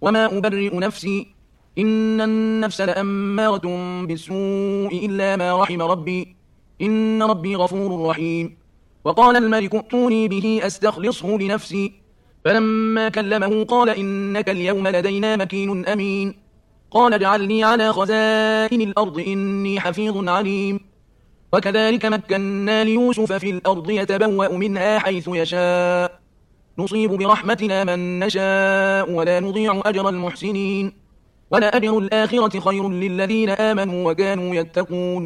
وما أبرئ نفسي إن النفس لأمارة بالسوء إلا ما رحم ربي إن ربي غفور رحيم. وقال الملك ائتوني به أستخلصه لنفسي. فلما كلمه قال إنك اليوم لدينا مكين أمين. قال اجعلني على خزائن الأرض إني حفيظ عليم. وكذلك مكنا ليوسف في الأرض يتبوأ منها حيث يشاء نصيب برحمتنا من نشاء ولا نضيع أجر المحسنين ولأجر الآخرة خير للذين آمنوا وكانوا يتقون.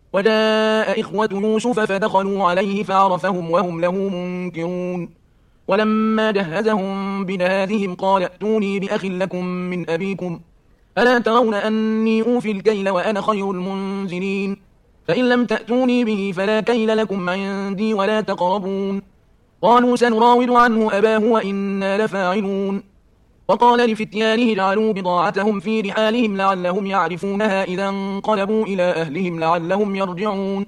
وجاء إخوة يوسف فدخلوا عليه فعرفهم وهم له منكرون. ولما جهزهم بجهازهم قال ائتوني بأخ لكم من أبيكم ألا ترون أني أوفي الكيل وأنا خير المنزلين فإن لم تأتوني به فلا كيل لكم عندي ولا تقربون. قالوا سنراود عنه أباه وإنا لفاعلون. وقال لفتيانه اجعلوا بضاعتهم في رحالهم لعلهم يعرفونها إذا انقلبوا إلى أهلهم لعلهم يرجعون.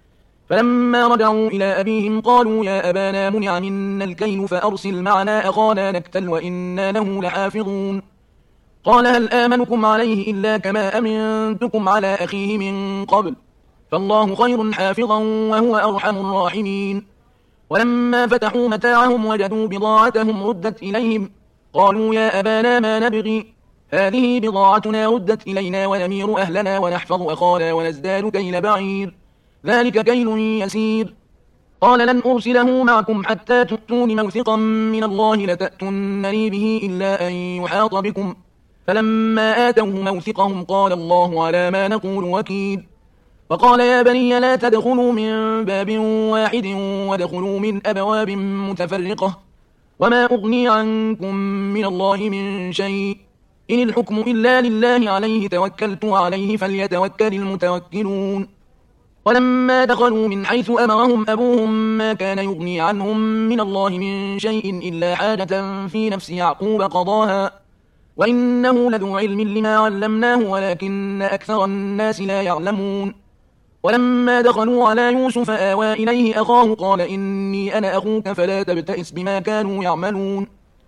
فلما رجعوا إلى أبيهم قالوا يا أبانا منع منا الكيل فأرسل معنا أخانا نكتل وإنا له لحافظون. قال هل آمنكم عليه إلا كما أمنتكم على أخيه من قبل فالله خير حافظا وهو أرحم الراحمين. ولما فتحوا متاعهم وجدوا بضاعتهم ردت إليهم قالوا يا أبانا ما نبغي هذه بضاعتنا ردت إلينا ونمير أهلنا ونحفظ أخانا ونزداد كيل بعير ذلك كيل يسير. قال لن أرسله معكم حتى تؤتون موثقا من الله لتأتونني به إلا أن يحاط بكم. فلما آتوه موثقهم قال الله على ما نقول وكيل. وقال يا بني لا تدخلوا من باب واحد وادخلوا من أبواب متفرقة وما أغني عنكم من الله من شيء إن الحكم إلا لله عليه توكلت وعليه فليتوكل المتوكلون. ولما دخلوا من حيث أمرهم أبوهم ما كان يغني عنهم من الله من شيء إلا حاجة في نفس يعقوب قضاها وإنه لذو علم لما علمناه ولكن أكثر الناس لا يعلمون. ولما دخلوا على يوسف آوى إليه أخاه قال إني أنا أخوك فلا تبتئس بما كانوا يعملون.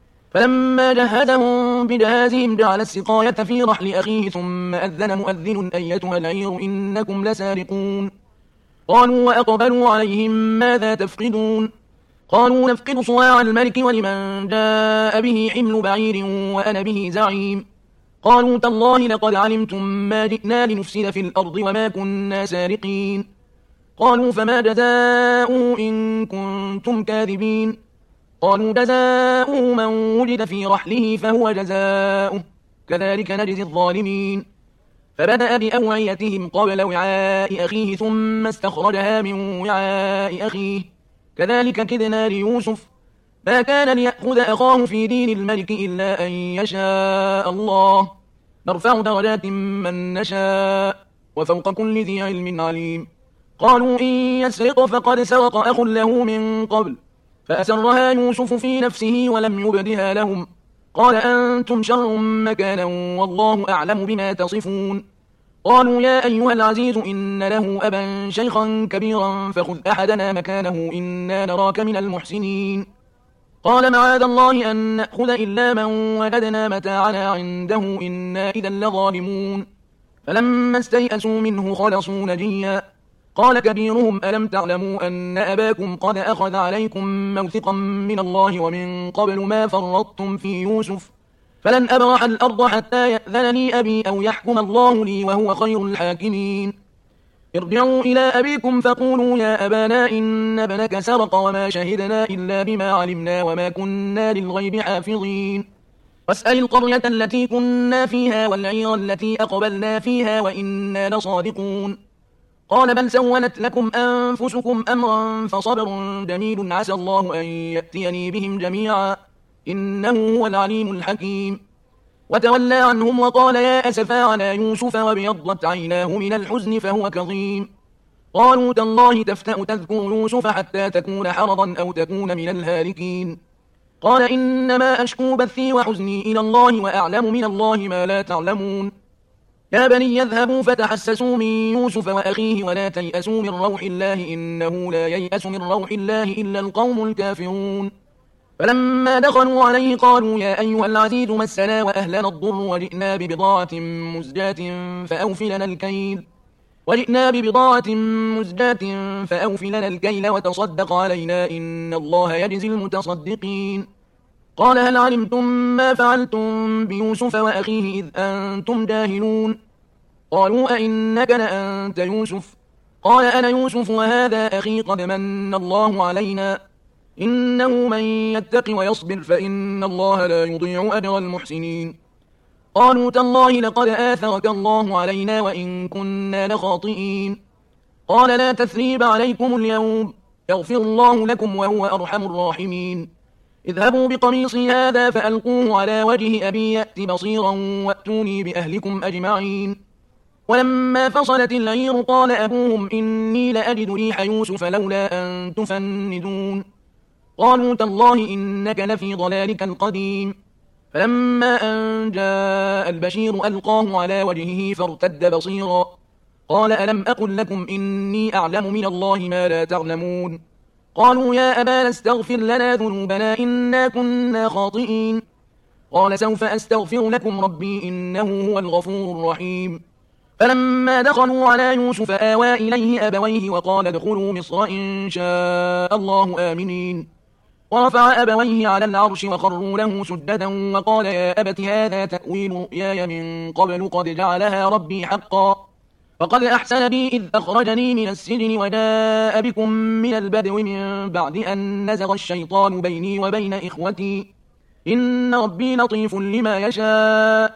فلما جهزهم بجهازهم جعل السقاية في رحل أخيه ثم أذن مؤذن أيتها العير إنكم لسارقون. قالوا وأقبلوا عليهم ماذا تفقدون قالوا نفقد صواع الملك ولمن جاء به حمل بعير وأنا به زعيم. قالوا تالله لقد علمتم ما جئنا لنفسد في الأرض وما كنا سارقين. قالوا فما جزاؤه إن كنتم كاذبين. قالوا جزاؤه من وجد في رحله فهو جزاؤه كذلك نجزي الظالمين. فبدأ بأوعيتهم قبل وعاء أخيه ثم استخرجها من وعاء أخيه كذلك كدنا ليوسف ما كان ليأخذ أخاه في دين الملك إلا أن يشاء الله نرفع درجات من نشاء وفوق كل ذي علم عليم. قالوا إن يسرق فقد سرق أخ له من قبل فأسرها يوسف في نفسه ولم يبدها لهم قال أنتم شر مكانا والله أعلم بما تصفون. قالوا يا أيها العزيز إن له أبا شيخا كبيرا فخذ أحدنا مكانه إنا نراك من المحسنين. قال معاذ الله أن نأخذ إلا من وجدنا متاعنا عنده إنا إذا لظالمون. فلما استيئسوا منه خلصوا نجيا. قال كبيرهم ألم تعلموا أن أباكم قد أخذ عليكم موثقا من الله ومن قبل ما فرطتم في يوسف فلن أبرح الأرض حتى يأذنني أبي أو يحكم الله لي وهو خير الحاكمين. ارجعوا إلى أبيكم فقولوا يا أبانا إن ابنك سرق وما شهدنا إلا بما علمنا وما كنا للغيب حافظين. واسأل القرية التي كنا فيها والعير التي أقبلنا فيها وإنا لصادقون. قال بل سولت لكم أنفسكم أمرا فصبر جميل عسى الله أن يأتيني بهم جميعا إنه هو العليم الحكيم. وتولى عنهم وقال يا أسفا على يوسف وابيضت عيناه من الحزن فهو كظيم. قالوا تالله تفتأ تذكر يوسف حتى تكون حرضا أو تكون من الهالكين. قال إنما أشكو بثي وحزني إلى الله وأعلم من الله ما لا تعلمون. يا بني يذهبوا فتحسسوا من يوسف وأخيه ولا تيأسوا من روح الله إنه لا ييأس من روح الله إلا القوم الكافرون. فلما دخلوا عليه قالوا يا أيها العزيز مسنا وأهلنا الضر وجئنا ببضاعة مزجاة فأوف لنا الكيل وتصدق علينا إن الله يجزي المتصدقين. قال هل علمتم ما فعلتم بيوسف وأخيه إذ أنتم جاهلون؟ قالوا أئنك لأنت يوسف؟ قال أنا يوسف وهذا أخي قد من الله علينا إنه من يتق ويصبر فإن الله لا يضيع أجر المحسنين. قالوا تالله لقد آثرك الله علينا وإن كنا لخاطئين. قال لا تثريب عليكم اليوم يغفر الله لكم وهو أرحم الراحمين. اذهبوا بقميصي هذا فألقوه على وجه أبي يأت بصيرا وأتوني بأهلكم أجمعين. ولما فصلت العير قال أبوهم إني لأجد ريح يوسف لولا أن تفندون. قالوا تالله إنك لفي ضلالك القديم. فلما أن جاء البشير ألقاه على وجهه فارتد بصيرا قال ألم أقل لكم إني أعلم من الله ما لا تعلمون؟ قالوا يا أبانا استغفر لنا ذنوبنا إنا كنا خاطئين. قال سوف أستغفر لكم ربي إنه هو الغفور الرحيم. فلما دخلوا على يوسف آوى إليه أبويه وقال ادخلوا مصر إن شاء الله آمنين. ورفع أبويه على العرش وخروا له سجدا وقال يا أبت هذا تأويل رؤياي من قبل قد جعلها ربي حقا وقد أحسن بي إذ أخرجني من السجن وجاء بكم من البدو من بعد أن نزغ الشيطان بيني وبين إخوتي إن ربي لطيف لما يشاء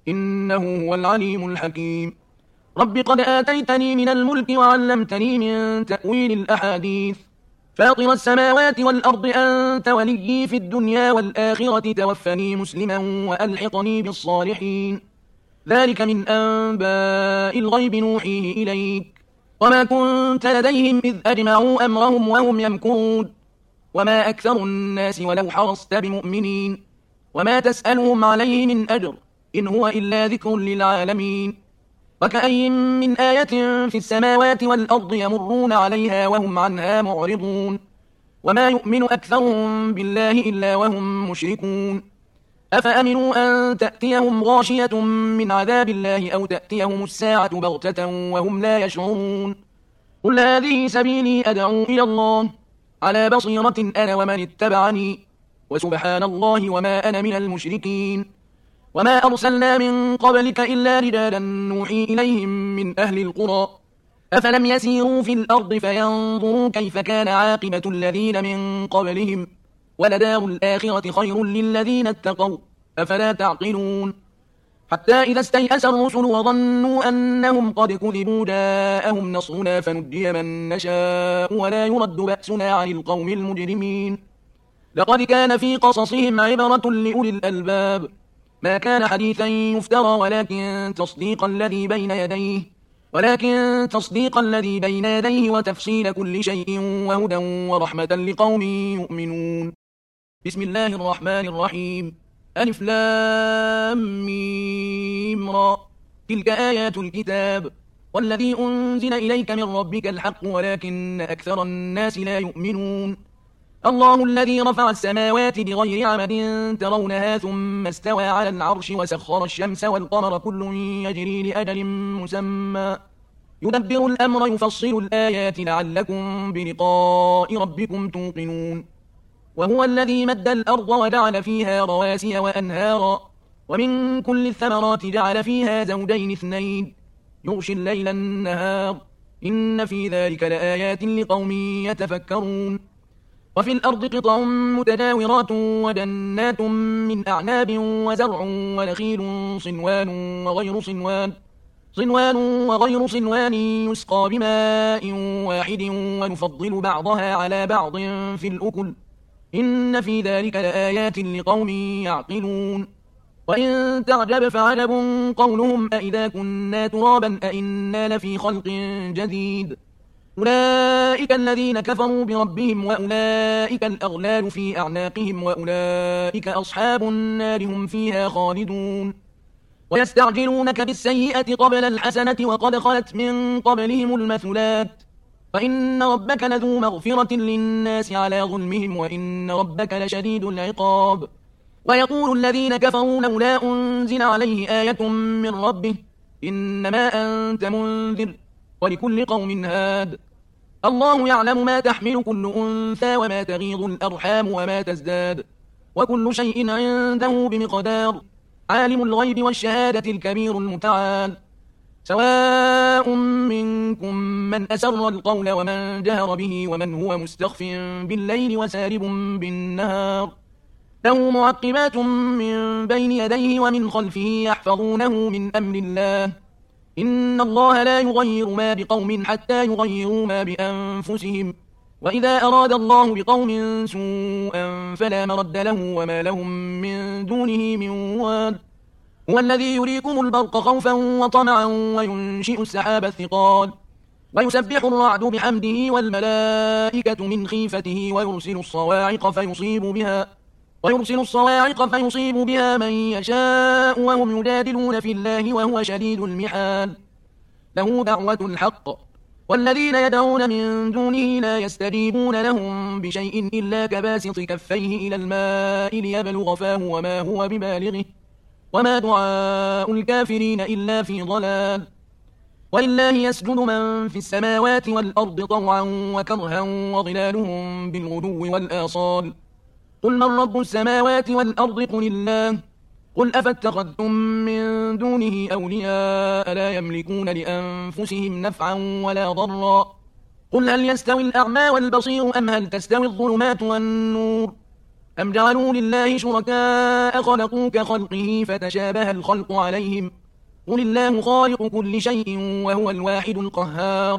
إنه هو العليم الحكيم. رب قد آتيتني من الملك وعلمتني من تأويل الأحاديث فاطر السماوات والأرض أنت وليي في الدنيا والآخرة توفني مسلما وألحقني بالصالحين. ذلك من أنباء الغيب نوحيه إليك وما كنت لديهم إذ أجمعوا أمرهم وهم يمكرون وما أكثر الناس ولو حرصت بمؤمنين وما تسألهم عليه من أجر إن هو إلا ذكر للعالمين. وكأي من آية في السماوات والأرض يمرون عليها وهم عنها معرضون وما يؤمن أكثرهم بالله إلا وهم مشركون. أفأمنوا أن تأتيهم غاشية من عذاب الله أو تأتيهم الساعة بغتة وهم لا يشعرون. قل هذه سبيلي أدعو إلى الله على بصيرة أنا ومن اتبعني وسبحان الله وما أنا من المشركين. وما أرسلنا من قبلك إلا رجالا نوحي إليهم من أهل القرى أفلم يسيروا في الأرض فينظروا كيف كان عاقبة الذين من قبلهم ولدار الآخرة خير للذين اتقوا أفلا تعقلون. حتى إذا استيأس الرسل وظنوا أنهم قد كذبوا جاءهم نصرنا فنجي من نشاء ولا يرد بأسنا عن القوم المجرمين. لقد كان في قصصهم عبرة لأولي الألباب ما كان حديثا يفترى ولكن تصديق الذي بين يديه وتفصيل كل شيء وهدى ورحمة لقوم يؤمنون. بسم الله الرحمن الرحيم. ألف لام ميم را تلك آيات الكتاب والذي أنزل إليك من ربك الحق ولكن أكثر الناس لا يؤمنون. الله الذي رفع السماوات بغير عمد ترونها ثم استوى على العرش وسخر الشمس والقمر كل يجري لأجل مسمى يدبر الأمر يفصل الآيات لعلكم بلقاء ربكم توقنون. وهو الذي مد الأرض وجعل فيها رواسي وأنهارا ومن كل الثمرات جعل فيها زوجين اثنين يغشي الليل النهار إن في ذلك لآيات لقوم يتفكرون. وفي الأرض قطع متجاورات وجنات من أعناب وزرع ونخيل صنوان وغير صنوان يسقى بماء واحد ونفضل بعضها على بعض في الأكل إن في ذلك لآيات لقوم يعقلون. وإن تعجب فعجب قولهم أئذا كنا ترابا أئنا لفي خلق جديد أولئك الذين كفروا بربهم وأولئك الأغلال في أعناقهم وأولئك أصحاب النار هم فيها خالدون. ويستعجلونك بالسيئة قبل الحسنة وقد خلت من قبلهم المثلات وإن ربك لذو مغفرة للناس على ظلمهم وإن ربك لشديد العقاب. ويقول الذين كفروا لولا أنزل عليه آية من ربه إنما أنت منذر ولكل قوم هاد. الله يعلم ما تحمل كل أنثى وما تغيض الأرحام وما تزداد وكل شيء عنده بمقدار. عالم الغيب والشهادة الكبير المتعال. سواء منكم من أسر القول ومن جهر به ومن هو مستخف بالليل وسارب بالنهار. له معقبات من بين يديه ومن خلفه يحفظونه من أمر الله. إن الله لا يغير ما بقوم حتى يغيروا ما بأنفسهم. وإذا أراد الله بقوم سوءا فلا مرد له وما لهم من دونه من واد. هو الذي يريكم البرق خوفا وطمعا وينشئ السحاب الثقال ويسبح الرعد بحمده والملائكة من خيفته ويرسل الصواعق فيصيب بها من يشاء وهم يجادلون في الله وهو شديد المحال. له دعوة الحق والذين يدعون من دونه لا يستجيبون لهم بشيء إلا كباسط كفيه إلى الماء ليبلغ فاه وما هو ببالغه وما دعاء الكافرين إلا في ضلال. ولله يسجد من في السماوات والأرض طوعا وكرها وظلالهم بالغدو والآصال. قل من رب السماوات والأرض قل الله. قل أفاتخذتم من دونه أولياء لا يملكون لأنفسهم نفعا ولا ضرا. قل هل يستوي الأعمى والبصير أم هل تستوي الظلمات والنور أم جعلوا لله شركاء خلقوا كخلقه فتشابه الخلق عليهم. قل الله خالق كل شيء وهو الواحد القهار.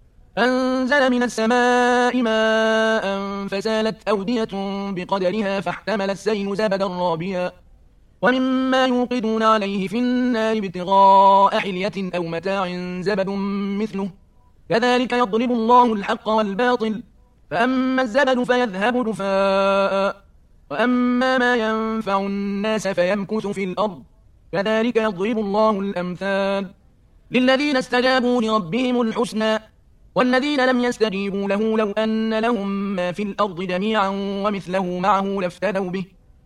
أنزل من السماء ماء فسالت أودية بقدرها فاحتمل السيل زبدا رابيا ومما يوقدون عليه في النار ابتغاء حلية أو متاع زبد مثله كذلك يضرب الله الحق والباطل فأما الزبد فيذهب جفاء وأما ما ينفع الناس فيمكث في الأرض كذلك يضرب الله الأمثال. للذين استجابوا لربهم الحسنى والذين لم يستجيبوا له لو أن لهم ما في الأرض جميعا ومثله معه لافتدوا به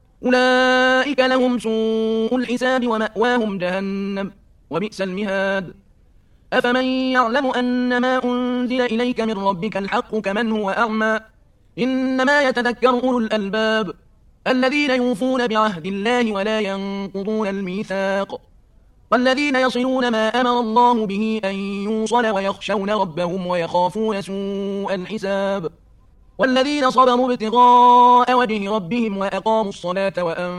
أولئك لهم سوء الحساب ومأواهم جهنم وبئس المهاد. أفمن يعلم أن ما أنزل إليك من ربك الحق كمن هو أعمى إنما يتذكر أولو الألباب الذين يوفون بعهد الله ولا ينقضون الميثاق والذين يصلون ما أمر الله به أن يوصل ويخشون ربهم ويخافون سوء الحساب والذين صبروا ابتغاء وجه ربهم وأقاموا الصلاة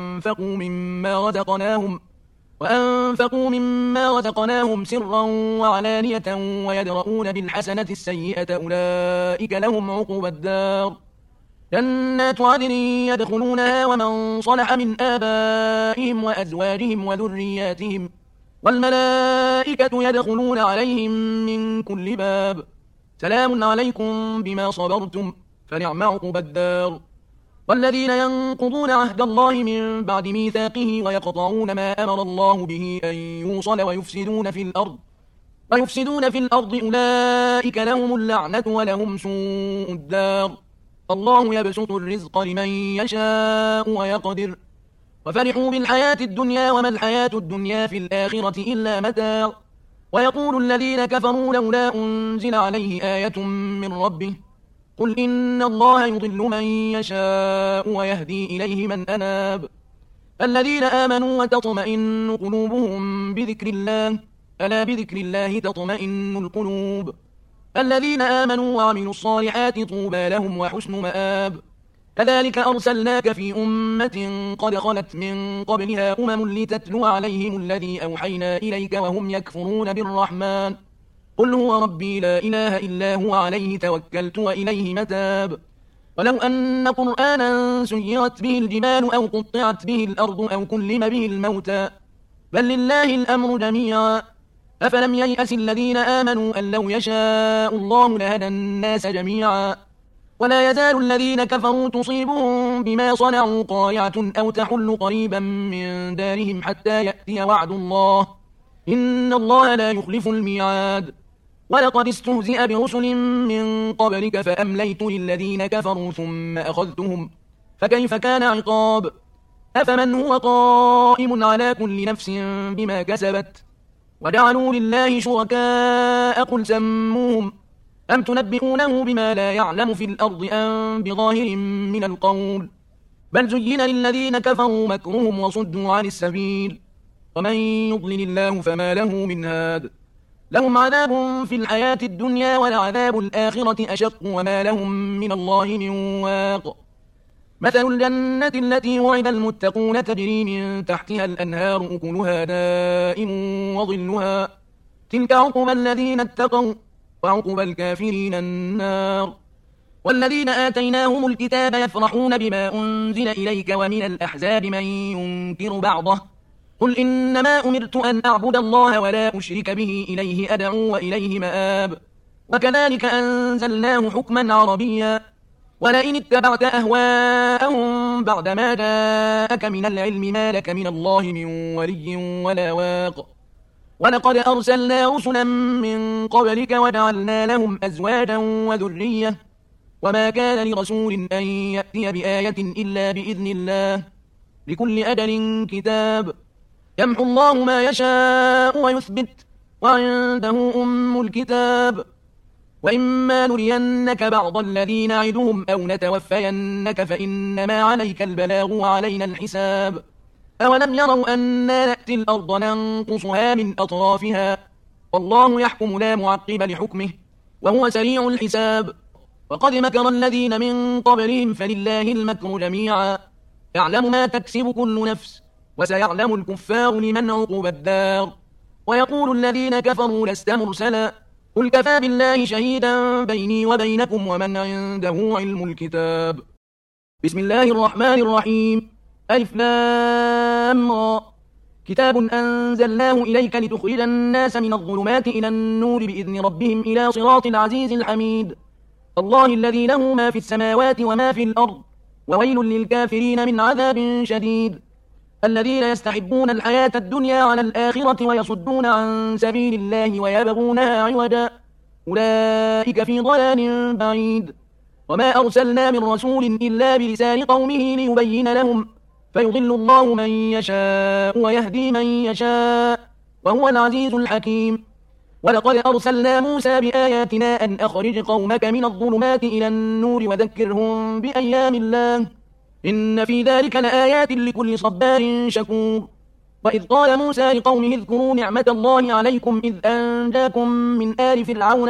وأنفقوا مما رزقناهم سرا وعلانية ويدرؤون بالحسنة السيئة أولئك لهم عقبى الدار. جنات عدن يدخلونها ومن صلح من آبائهم وأزواجهم وذرياتهم والملائكة يدخلون عليهم من كل باب سلام عليكم بما صبرتم فنعم عقبى الدار. والذين ينقضون عهد الله من بعد ميثاقه ويقطعون ما أمر الله به أن يوصل ويفسدون في الأرض أولئك لهم اللعنة ولهم سوء الدار. الله يبسط الرزق لمن يشاء ويقدر وفرحوا بالحياة الدنيا وما الحياة الدنيا في الآخرة إلا متاع. ويقول الذين كفروا لولا أنزل عليه آية من ربه قل إن الله يضل من يشاء ويهدي إليه من أناب. الذين آمنوا وتطمئن قلوبهم بذكر الله ألا بذكر الله تطمئن القلوب. الذين آمنوا وعملوا الصالحات طوبى لهم وحسن مآب. كذلك أرسلناك في أمة قد خلت من قبلها لتتلو عليهم الذي أوحينا إليك وهم يكفرون بالرحمن قل هو ربي لا إله إلا هو عليه توكلت وإليه متاب. ولو أن قرآنا سيرت به الجبال أو قطعت به الأرض أو كلم به الموتى بل لله الأمر جميعا أفلم ييأس الذين آمنوا أن لو يشاء الله لهدى الناس جميعا. ولا يزال الذين كفروا تصيبهم بما صنعوا قارعة أو تحل قريبا من دارهم حتى يأتي وعد الله إن الله لا يخلف الميعاد. ولقد استهزئ برسل من قبلك فأمليت للذين كفروا ثم أخذتهم فكيف كان عقاب أفمن هو قائم على كل نفس بما كسبت وجعلوا لله شركاء قل سموهم أم تنبئونه بما لا يعلم في الأرض أم بظاهر من القول بل زين للذين كفروا مكرهم وصدوا عن السبيل ومن يضلل الله فما له من هاد لهم عذاب في الحياة الدنيا ولعذاب الآخرة أشق وما لهم من الله من واق مثل الجنة التي وعد المتقون تجري من تحتها الأنهار أكلها دائم وظلها تلك عقبى الذين اتقوا وعقبى الكافرين النار والذين آتيناهم الكتاب يفرحون بما أنزل إليك ومن الأحزاب من ينكر بعضه قل إنما أمرت أن أعبد الله ولا أشرك به إليه أدعو وإليه مآب وكذلك أنزلناه حكما عربيا ولئن اتبعت أهواءهم بعدما جاءك من العلم ما لك من الله من ولي ولا واق ولقد أرسلنا رسلا من قبلك وجعلنا لهم أزواجا وذرية وما كان لرسول أن يأتي بآية إلا بإذن الله لكل أجل كتاب يمحو الله ما يشاء ويثبت وعنده أم الكتاب وإما نرينك بعض الذين نعدهم أو نتوفينك فإنما عليك البلاغ وعلينا الحساب أولم يروا أنا نأتي الأرض ننقصها من أطرافها والله يحكم لا معقب لحكمه وهو سريع الحساب وقد مكر الذين من قبلهم فلله المكر جميعا يعلم ما تكسب كل نفس وسيعلم الكفار لمن عقبى الدار ويقول الذين كفروا لست مرسلا قل كفى بالله شهيدا بيني وبينكم ومن عنده علم الكتاب بسم الله الرحمن الرحيم ألف لام را كتاب أنزلناه إليك لتخرج الناس من الظلمات إلى النور بإذن ربهم إلى صراط العزيز الحميد الله الذي له ما في السماوات وما في الأرض وويل للكافرين من عذاب شديد الذين يستحبون الحياة الدنيا على الآخرة ويصدون عن سبيل الله ويبغونها عوجا أولئك في ضلال بعيد وما أرسلنا من رسول إلا بلسان قومه ليبين لهم فيضل الله من يشاء ويهدي من يشاء وهو العزيز الحكيم ولقد أرسلنا موسى بآياتنا أن أخرج قومك من الظلمات إلى النور وذكرهم بأيام الله إن في ذلك لآيات لكل صبار شكور وإذ قال موسى لقومه اذكروا نعمة الله عليكم إذ أنجاكم من آل فرعون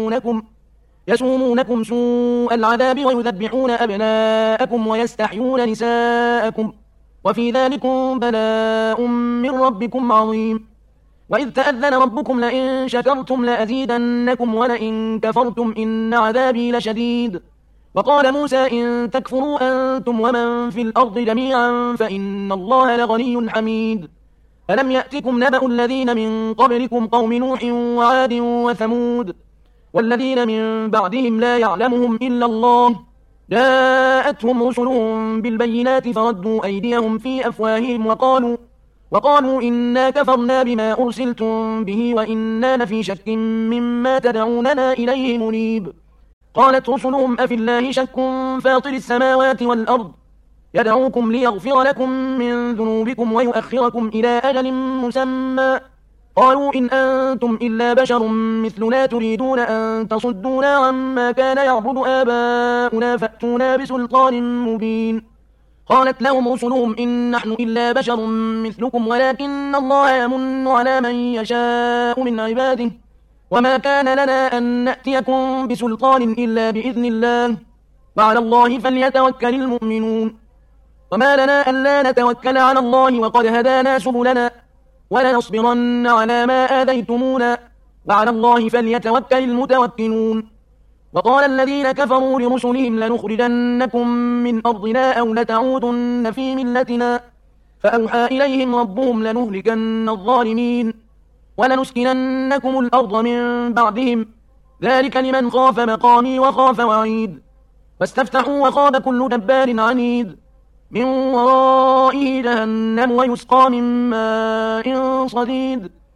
يسومونكم سوء العذاب ويذبحون أبناءكم ويستحيون نساءكم وفي ذلكم بلاء من ربكم عظيم وإذ تأذن ربكم لئن شكرتم لأزيدنكم ولئن كفرتم إن عذابي لشديد وقال موسى إن تكفروا أنتم ومن في الأرض جميعا فإن الله لغني حميد ألم يأتكم نبأ الذين من قبلكم قوم نوح وعاد وثمود والذين من بعدهم لا يعلمهم إلا الله جاءتهم رسلهم بالبينات فردوا أيديهم في أفواههم وقالوا إنا كفرنا بما أرسلتم به وإنا لفي شك مما تدعوننا إليه منيب قالت رسلهم أفي الله شك فاطر السماوات والأرض يدعوكم ليغفر لكم من ذنوبكم ويؤخركم إلى أجل مسمى قالوا إن أنتم إلا بشر مثلنا تريدون أن تصدونا عما كان يعبد آباؤنا فأتونا بسلطان مبين قالت لهم رسلهم إن نحن إلا بشر مثلكم ولكن الله يمن على من يشاء من عباده وما كان لنا أن نأتيكم بسلطان إلا بإذن الله وعلى الله فليتوكل المؤمنون وما لنا ألا نتوكل على الله وقد هدانا سبلنا ولنصبرن على ما آذيتمونا وعلى الله فليتوكل المتوكلون وقال الذين كفروا لرسلهم لنخرجنكم من أرضنا أو لتعودن في ملتنا فأوحى إليهم ربهم لنهلكن الظالمين ولنسكننكم الأرض من بعدهم ذلك لمن خاف مقامي وخاف وعيد واستفتحوا وخاب كل جبار عنيد من ورائه جهنم ويسقى من ماء صديد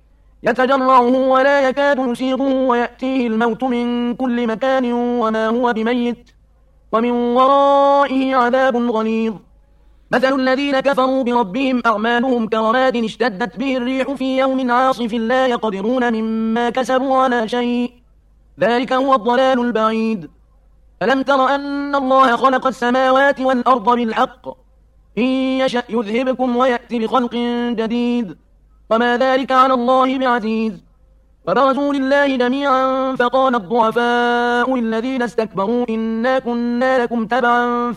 يتجرعه ولا يكاد يسيغه ويأتيه الموت من كل مكان وما هو بميت ومن ورائه عذاب غليظ. مثل الذين كفروا بربهم أعمالهم كرماد اشتدت به الريح في يوم عاصف لا يقدرون مما كسبوا على شيء، ذلك هو الضلال البعيد. ألم تر أن الله خلق السماوات والأرض بالحق إن يشأ يذهبكم ويأتي بخلق جديد وما ذلك على الله بعزيز. وبرزوا لله جميعا فقال الضعفاء للذين استكبروا إنا كنا لكم تبعا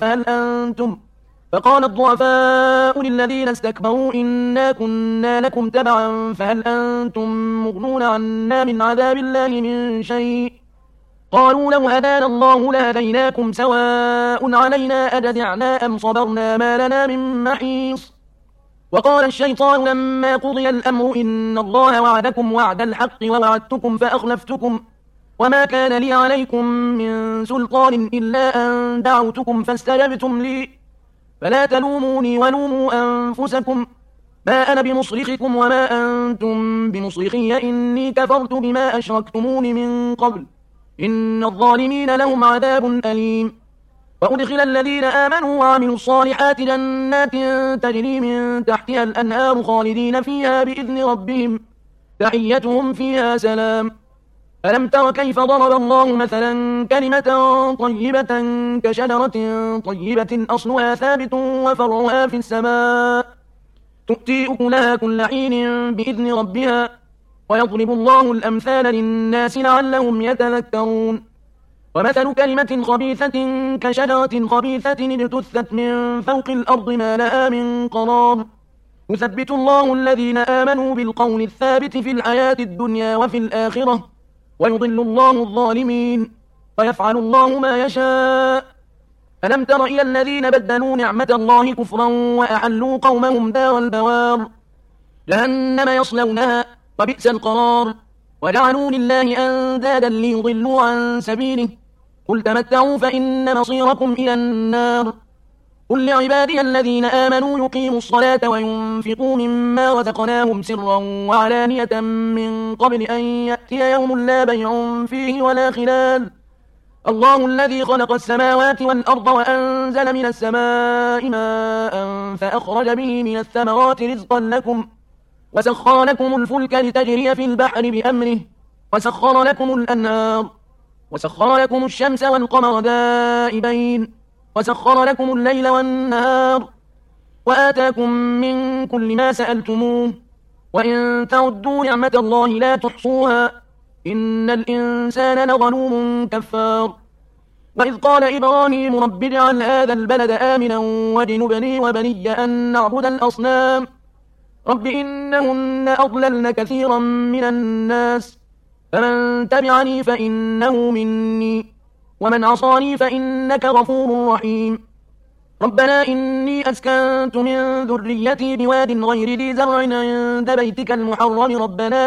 فهل أنتم مغنون عنا من عذاب الله من شيء؟ قالوا لو هدانا الله لهديناكم سواء علينا أجزعنا أم صبرنا ما لنا من محيص. وقال الشيطان لما قضي الأمر إن الله وعدكم وعد الحق ووعدتكم فأخلفتكم وما كان لي عليكم من سلطان إلا أن دعوتكم فاستجبتم لي فلا تلوموني ولوموا أنفسكم ما أنا بمصرخكم وما أنتم بمصرخي إني كفرت بما أشركتمون من قبل إن الظالمين لهم عذاب أليم. وأدخل الذين آمنوا وعملوا الصالحات جنات تجري من تحتها الأنهار خالدين فيها بإذن ربهم تحيتهم فيها سلام. ألم تر كيف ضرب الله مثلا كلمة طيبة كشجرة طيبة أصلها ثابت وفرعها في السماء تؤتي أكلها كل حين بإذن ربها ويضرب الله الأمثال للناس لعلهم يتذكرون. ومثل كلمة خبيثة كشجرة خبيثة اجتثت من فوق الأرض ما لها من قرار يثبت الله الذين آمنوا بالقول الثابت في الحياة الدنيا وفي الآخرة ويضل الله الظالمين ويفعل الله ما يشاء. ألم تر إلى الذين بدلوا نعمة الله كفرا وأحلوا قومهم دار البوار جهنم يصلونها وبئس القرار وجعلوا لله أندادا ليضلوا عن سبيله قل تمتعوا فإن مصيركم إلى النار. قل لعبادي الذين آمنوا يقيموا الصلاة وينفقوا مما رزقناهم سرا وعلانية من قبل أن يأتي يوم لا بيع فيه ولا خلال. الله الذي خلق السماوات والأرض وأنزل من السماء ماء فأخرج به من الثمرات رزقا لكم وسخر لكم الفلك لتجري في البحر بأمره وسخر لكم الأنهار وسخر لكم الشمس والقمر دائبين وسخر لكم الليل والنهار وآتاكم من كل ما سألتموه وإن تعدوا نعمة الله لا تحصوها إن الإنسان لظلوم كفار. وإذ قال إبراهيم رب اجعل هذا البلد آمنا واجنبني وبني أن نعبد الأصنام رب إنهن أضللن كثيرا من الناس فمن تبعني فإنه مني ومن عصاني فإنك غفور رحيم. ربنا إني أسكنت من ذريتي بواد غير ذي زرع عند بيتك المحرم ربنا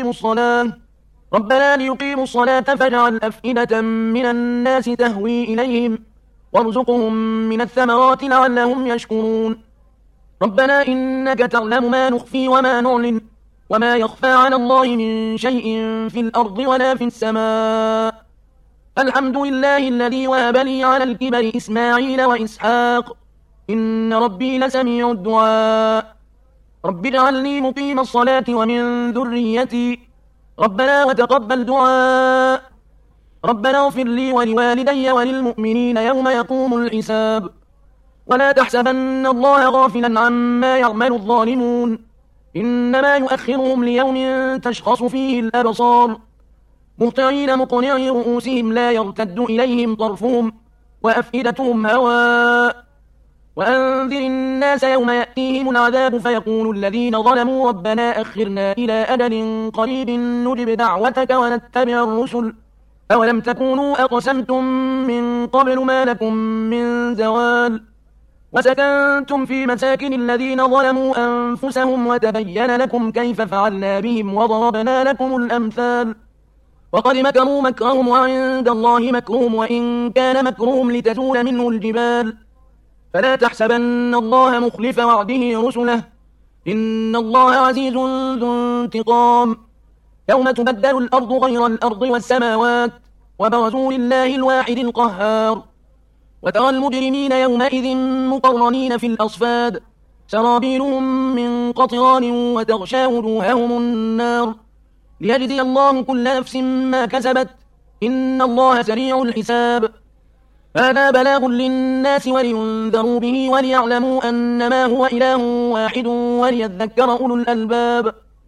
ليقيموا الصلاة فاجعل أفئدة من الناس تهوي إليهم وارزقهم من الثمرات لعلهم يشكرون. ربنا إنك تعلم ما نخفي وما نعلن وما يخفى على الله من شيء في الأرض ولا في السماء. الحمد لله الذي وهب لي على الكبر إسماعيل وإسحاق إن ربي لسميع الدعاء. رب اجعلني مقيم الصلاة ومن ذريتي ربنا وتقبل دعاء. ربنا اغفر لي ولوالدي وللمؤمنين يوم يقوم الحساب. ولا تحسبن الله غافلا عما يعمل الظالمون إنما يؤخرهم ليوم تشخص فيه الأبصار مهطعين مقنعي رؤوسهم لا يرتد إليهم طرفهم وأفئدتهم هواء. وأنذر الناس يوم يأتيهم العذاب فيقول الذين ظلموا ربنا أخرنا إلى أجل قريب نجب دعوتك ونتبع الرسل أولم تكونوا أقسمتم من قبل ما لكم من زوال وسكنتم في مساكن الذين ظلموا أنفسهم وتبين لكم كيف فعلنا بهم وضربنا لكم الأمثال. وقد مكروا مكرهم وعند الله مكرهم وإن كان مكرهم لتزول منه الجبال فلا تحسبن الله مخلف وعده رسله إن الله عزيز ذو انتقام. يوم تبدل الأرض غير الأرض والسماوات وبرزوا لله الواحد القهار وترى المجرمين يومئذ مقرنين في الأصفاد سرابيلهم من قطران وتغشى وجوههم النار ليجزي الله كل نفس ما كسبت إن الله سريع الحساب هذا بلاغ للناس ولينذروا به وليعلموا أنما هو إله واحد وليذكر أولو الألباب